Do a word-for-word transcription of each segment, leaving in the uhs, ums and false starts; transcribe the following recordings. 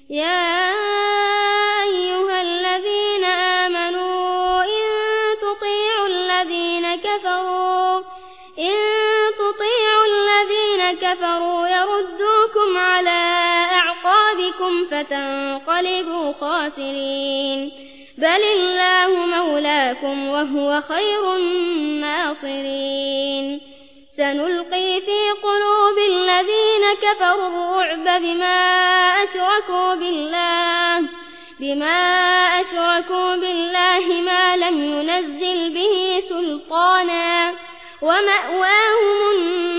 يا أيها الذين آمنوا إن تطيعوا الذين كفروا إن تطيعوا الذين كفروا يردوكم على أعقابكم فتنقلبوا خاسرين بل الله مولاكم وهو خير الناصرين سنلقي في قلوب الذين كفروا الرعب بما أشركوا بالله بما أشركوا بالله ما لم ينزل به سلطانا ومأواهم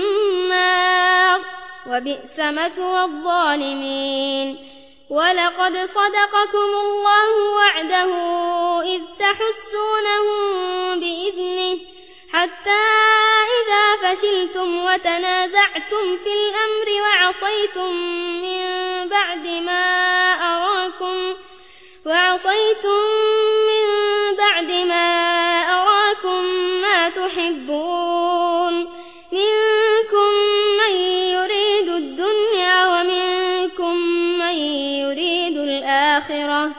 النار وبئس مثوى الظالمين ولقد صدقكم الله وعده إذ تحسونهم بإذنه حتى إذا فشلتم وتنازعتم في الأمر وعصيتم من بعد ما أراكم وعصيتم من بعد ما أراكم ما تحبون منكم من يريد الدنيا ومنكم من يريد الآخرة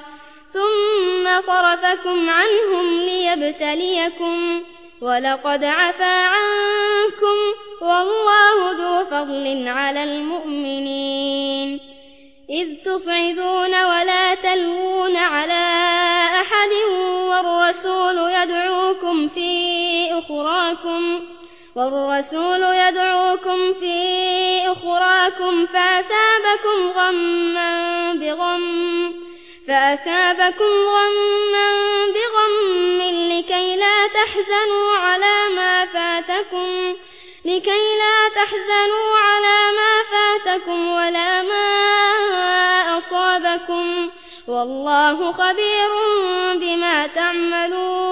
ثم صرفكم عنهم ليبتليكم ولقد عفا عنكم والله ذو فضل على المؤمنين إذ تصعدون ولا تلوون على أحد والرسول يدعوكم في أخراكم والرسول يدعوكم في أخراكم فأثابكم غما بغم فأثابكم غما بغم لكي لا تحزنوا على ما فاتكم لكي لا تحزنوا على ما فاتكم ولا ما أصابكم والله خبير بما تعملون